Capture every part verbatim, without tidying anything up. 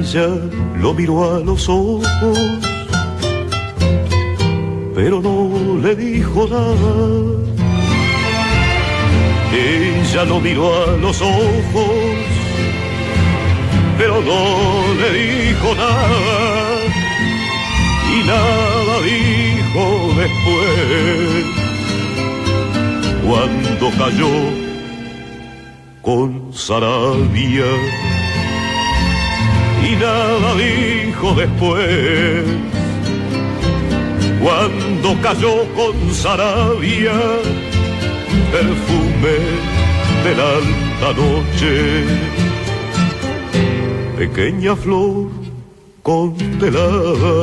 Ella lo miró a los ojos, pero no le dijo nada. Ella lo miró a los ojos, pero no le dijo nada. Y nada dijo después, cuando cayó con Sarabia. Y nada dijo después, cuando cayó con Sarabia, perfume de la alta noche, pequeña flor congelada.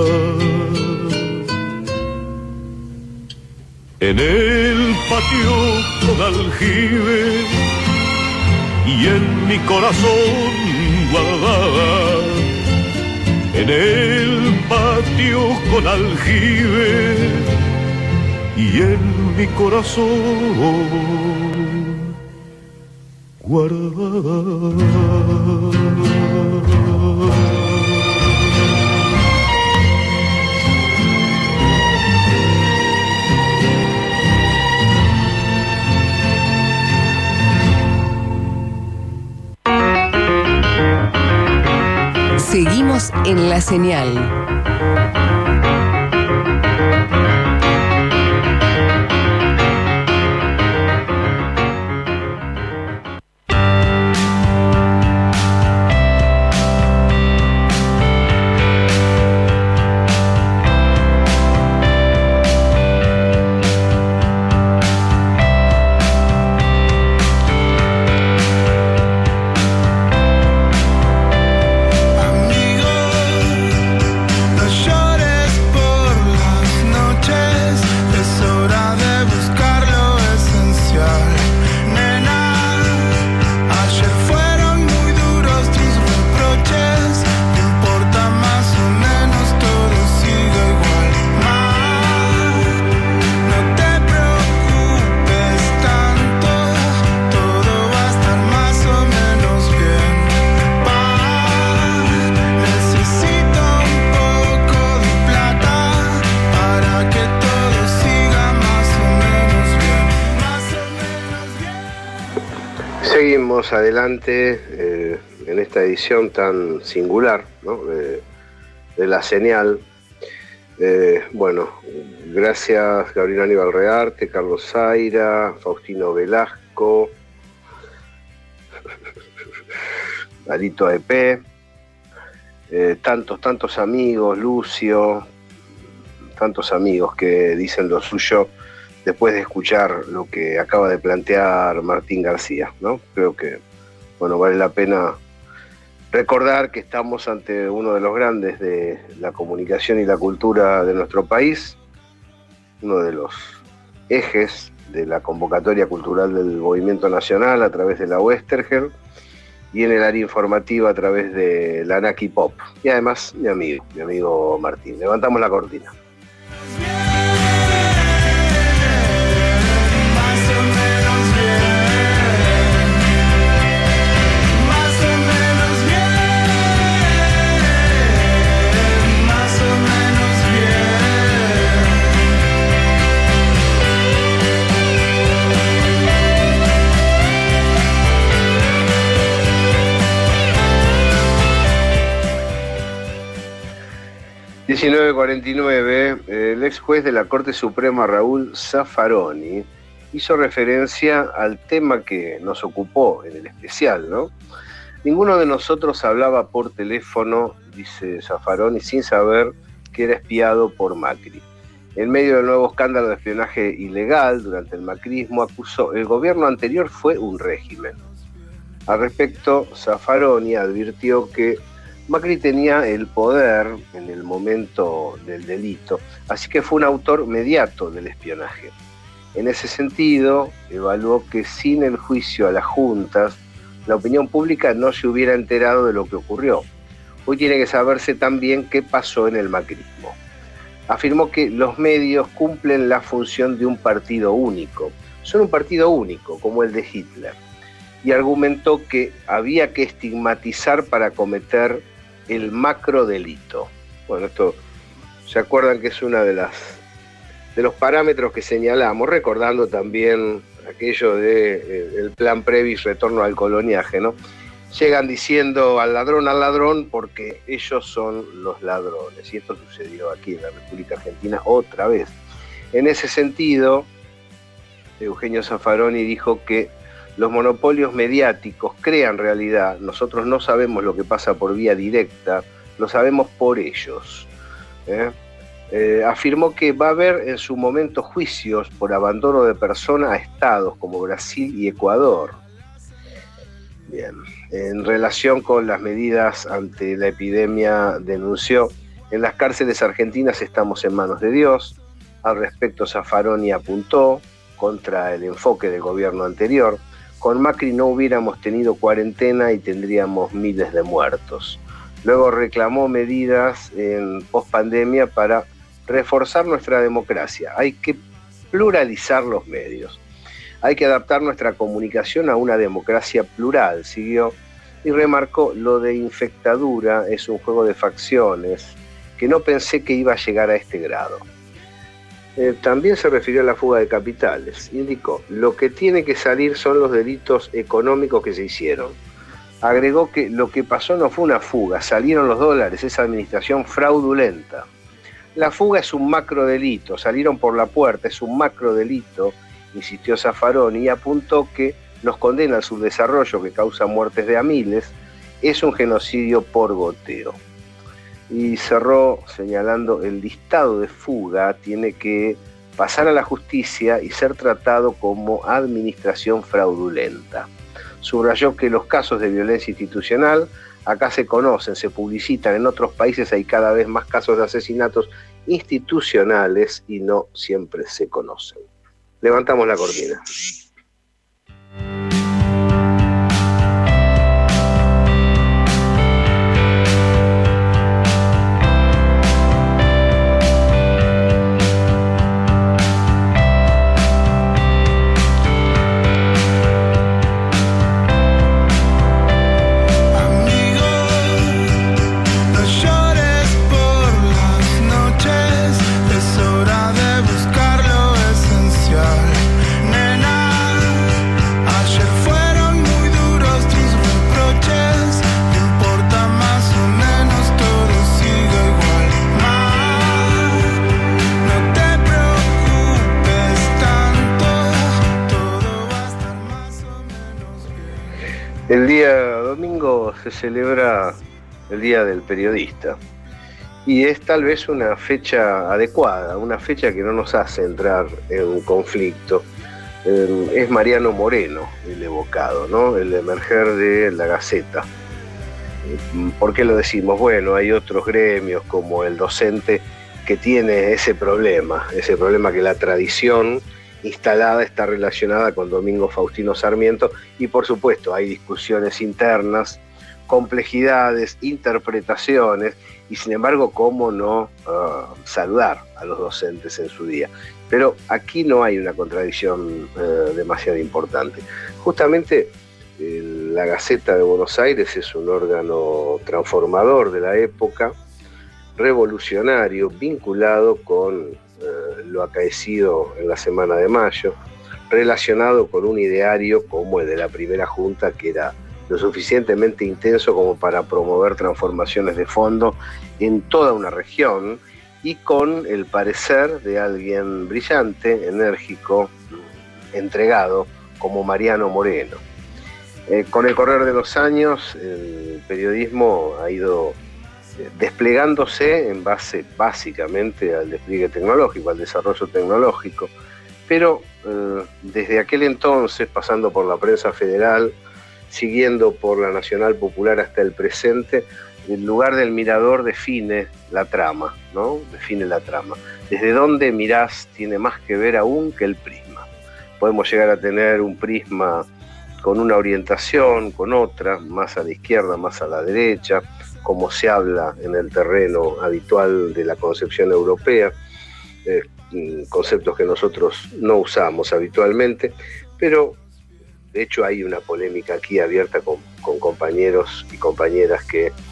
En el patio con aljibe y en mi corazón guardada. En el patio con aljibe y en mi corazón guardada. Seguimos en La Señal. Seguimos adelante eh, en esta edición tan singular, ¿no? de, de La Señal. Eh, bueno, gracias Gabriel Aníbal Rearte, Carlos Zaira, Faustino Velasco, Alito E P, eh, tantos, tantos amigos, Lucio, tantos amigos que dicen lo suyo después de escuchar lo que acaba de plantear Martín García, ¿no? Creo que, bueno, vale la pena recordar que estamos ante uno de los grandes de la comunicación y la cultura de nuestro país, uno de los ejes de la convocatoria cultural del Movimiento Nacional a través de la Westerger y en el área informativa a través de la Naki Pop. Y además, mi amigo, mi amigo Martín. Levantamos la cortina. diecinueve cuarenta y nueve, el ex juez de la Corte Suprema Raúl Zaffaroni hizo referencia al tema que nos ocupó en el especial, ¿no? Ninguno de nosotros hablaba por teléfono, dice Zaffaroni, sin saber que era espiado por Macri. En medio del nuevo escándalo de espionaje ilegal durante el macrismo, acusó el gobierno anterior fue un régimen. Al respecto, Zaffaroni advirtió que Macri tenía el poder en el momento del delito, así que fue un autor mediato del espionaje. En ese sentido, evaluó que sin el juicio a las juntas, la opinión pública no se hubiera enterado de lo que ocurrió. Hoy tiene que saberse también qué pasó en el macrismo. Afirmó que los medios cumplen la función de un partido único. Son un partido único, como el de Hitler. Y argumentó que había que estigmatizar para cometer el macrodelito. Bueno, esto, ¿se acuerdan que es una de las de los parámetros que señalamos, recordando también aquello de eh, el plan Previs, retorno al coloniaje, ¿no? Llegan diciendo al ladrón al ladrón porque ellos son los ladrones, y esto sucedió aquí en la República Argentina otra vez. En ese sentido, Eugenio Zaffaroni dijo que los monopolios mediáticos crean realidad, nosotros no sabemos lo que pasa por vía directa, lo sabemos por ellos. ¿eh? Eh, afirmó que va a haber en su momento juicios por abandono de persona a estados como Brasil y Ecuador. Bien, en relación con las medidas ante la epidemia, denunció: en las cárceles argentinas estamos en manos de Dios. Al respecto, Zaffaroni apuntó contra el enfoque del gobierno anterior: con Macri no hubiéramos tenido cuarentena y tendríamos miles de muertos. Luego reclamó medidas en pospandemia para reforzar nuestra democracia. Hay que pluralizar los medios. Hay que adaptar nuestra comunicación a una democracia plural, siguió, y remarcó: lo de infectadura es un juego de facciones que no pensé que iba a llegar a este grado. Eh, también se refirió a la fuga de capitales. Indicó: lo que tiene que salir son los delitos económicos que se hicieron. Agregó que lo que pasó no fue una fuga, salieron los dólares, esa administración fraudulenta. La fuga es un macrodelito, salieron por la puerta, es un macrodelito, insistió Zaffaroni, y apuntó que nos condena al subdesarrollo que causa muertes de a miles, es un genocidio por goteo. Y cerró señalando: el listado de fuga tiene que pasar a la justicia y ser tratado como administración fraudulenta. Subrayó que los casos de violencia institucional acá se conocen, se publicitan, en otros países hay cada vez más casos de asesinatos institucionales y no siempre se conocen. Levantamos la cortina. El día domingo se celebra el Día del Periodista y es tal vez una fecha adecuada, una fecha que no nos hace entrar en un conflicto. Eh, es Mariano Moreno el evocado, ¿no? El emerger de La Gaceta. ¿Por qué lo decimos? Bueno, hay otros gremios como el docente que tiene ese problema, ese problema que la tradición instalada está relacionada con Domingo Faustino Sarmiento, y por supuesto hay discusiones internas, complejidades, interpretaciones, y sin embargo, ¿cómo no uh, saludar a los docentes en su día? Pero aquí no hay una contradicción uh, demasiado importante. Justamente eh, la Gaceta de Buenos Aires es un órgano transformador de la época, revolucionario, vinculado con Eh, lo acaecido en la Semana de Mayo, relacionado con un ideario como el de la primera junta, que era lo suficientemente intenso como para promover transformaciones de fondo en toda una región, y con el parecer de alguien brillante, enérgico, entregado, como Mariano Moreno. Eh, con el correr de los años, el periodismo ha ido desplegándose en base básicamente al despliegue tecnológico, al desarrollo tecnológico, pero eh, desde aquel entonces, pasando por la prensa federal, siguiendo por la Nacional Popular hasta el presente, el lugar del mirador define la trama, ¿no? Define la trama. Desde dónde mirás tiene más que ver aún que el prisma. Podemos llegar a tener un prisma con una orientación, con otra, más a la izquierda, más a la derecha, como se habla en el terreno habitual de la concepción europea, eh, conceptos que nosotros no usamos habitualmente, pero de hecho hay una polémica aquí abierta con, con compañeros y compañeras que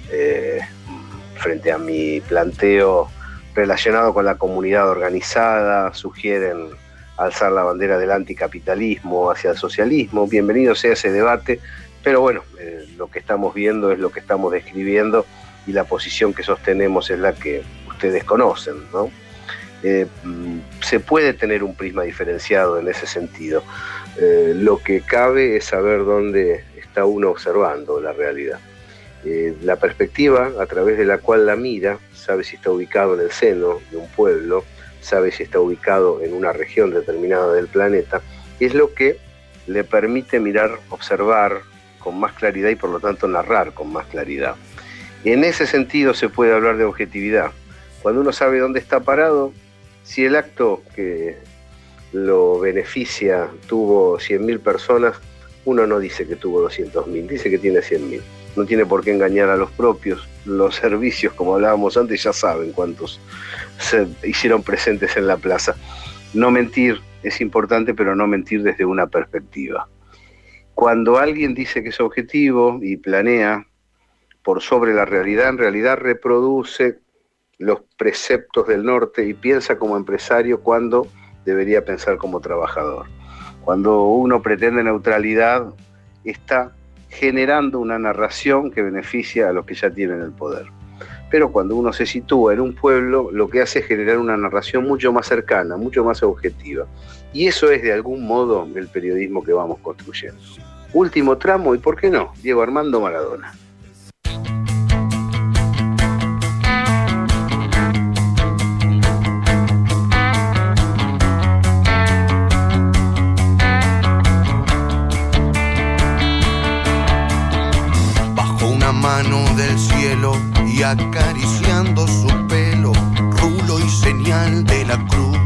eh, frente a mi planteo relacionado con la comunidad organizada, sugieren alzar la bandera del anticapitalismo hacia el socialismo. Bienvenido sea ese debate, pero bueno, eh, lo que estamos viendo es lo que estamos describiendo y la posición que sostenemos es la que ustedes conocen, ¿no? Eh, se puede tener un prisma diferenciado en ese sentido. Eh, lo que cabe es saber dónde está uno observando la realidad. Eh, la perspectiva a través de la cual la mira, sabe si está ubicado en el seno de un pueblo, sabe si está ubicado en una región determinada del planeta, es lo que le permite mirar, observar con más claridad y por lo tanto narrar con más claridad. En ese sentido se puede hablar de objetividad. Cuando uno sabe dónde está parado, si el acto que lo beneficia tuvo cien mil personas, uno no dice que tuvo doscientos mil, dice que tiene cien mil. No tiene por qué engañar a los propios. Los servicios, como hablábamos antes, ya saben cuántos se hicieron presentes en la plaza. No mentir es importante, pero no mentir desde una perspectiva. Cuando alguien dice que es objetivo y planea por sobre la realidad, en realidad reproduce los preceptos del norte y piensa como empresario cuando debería pensar como trabajador. Cuando uno pretende neutralidad, está generando una narración que beneficia a los que ya tienen el poder. Pero cuando uno se sitúa en un pueblo, lo que hace es generar una narración mucho más cercana, mucho más objetiva. Y eso es de algún modo el periodismo que vamos construyendo. Último tramo, y por qué no, Diego Armando Maradona. Mano del cielo y acariciando su pelo, rulo y señal de la cruz.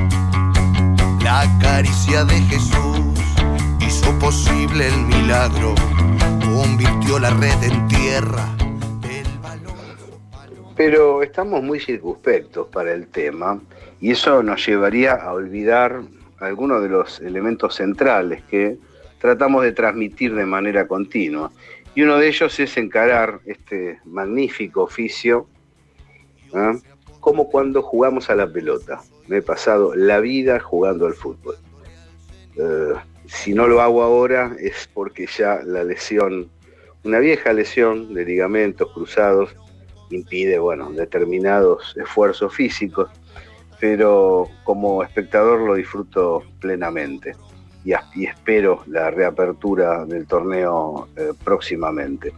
La caricia de Jesús hizo posible el milagro, convirtió la red en tierra. El valor... Pero estamos muy circunspectos para el tema y eso nos llevaría a olvidar algunos de los elementos centrales que tratamos de transmitir de manera continua. Y uno de ellos es encarar este magnífico oficio, ¿eh? como cuando jugamos a la pelota. Me he pasado la vida jugando al fútbol. Eh, si no lo hago ahora es porque ya la lesión, una vieja lesión de ligamentos cruzados, impide, bueno, determinados esfuerzos físicos, pero como espectador lo disfruto plenamente. Y, y espero la reapertura del torneo eh, próximamente.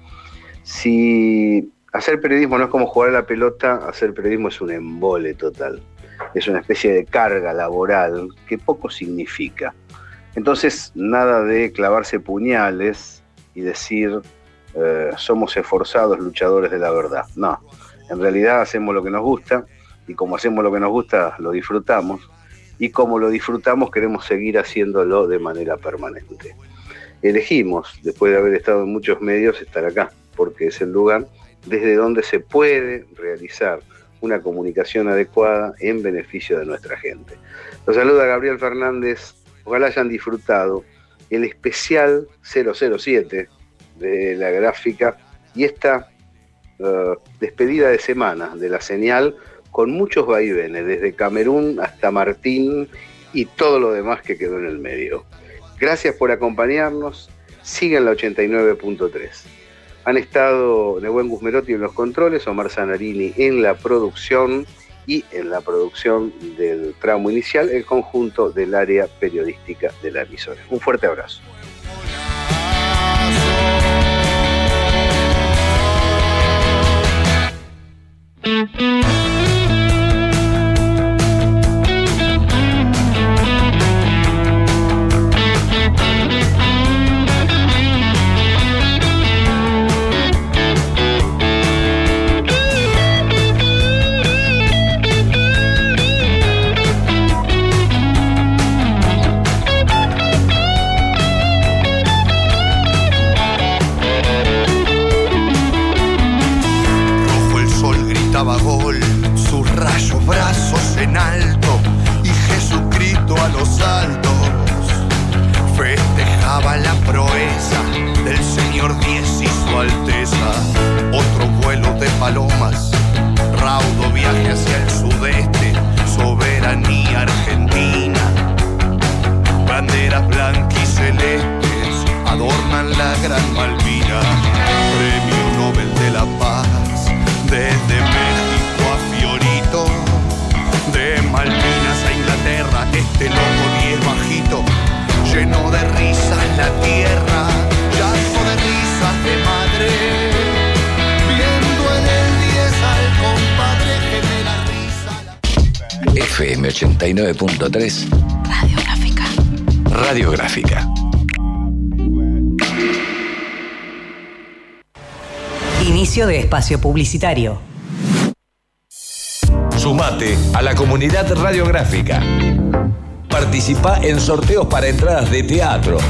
Si hacer periodismo no es como jugar a la pelota, hacer periodismo es un embole total. Es una especie de carga laboral que poco significa. Entonces, nada de clavarse puñales y decir eh, somos esforzados luchadores de la verdad. No, en realidad hacemos lo que nos gusta y como hacemos lo que nos gusta, lo disfrutamos. Y como lo disfrutamos, queremos seguir haciéndolo de manera permanente. Elegimos, después de haber estado en muchos medios, estar acá, porque es el lugar desde donde se puede realizar una comunicación adecuada en beneficio de nuestra gente. Los saluda Gabriel Fernández, ojalá hayan disfrutado el especial cero cero siete de la gráfica y esta uh, despedida de semana de la señal, con muchos vaivenes, desde Camerún hasta Martín y todo lo demás que quedó en el medio. Gracias por acompañarnos, sigan la ochenta y nueve punto tres. Han estado Nehuen Guzmerotti en los controles, Omar Zanarini en la producción y en la producción del tramo inicial, el conjunto del área periodística de la emisora. Un fuerte abrazo. Gol hacia el sudeste, soberanía argentina. Banderas blanquicelestes adornan la Gran Malvina. Premio Nobel de la Paz, desde México a Fiorito. De Malvinas a Inglaterra, este loco diez bajito llenó de risas la tierra, llanto de risas de madre. Viendo en el diez al compadre que me la risa la... F M ochenta y nueve punto tres Radiográfica. Radiográfica. Inicio de espacio publicitario. Sumate a la comunidad radiográfica. Participa en sorteos para entradas de teatro,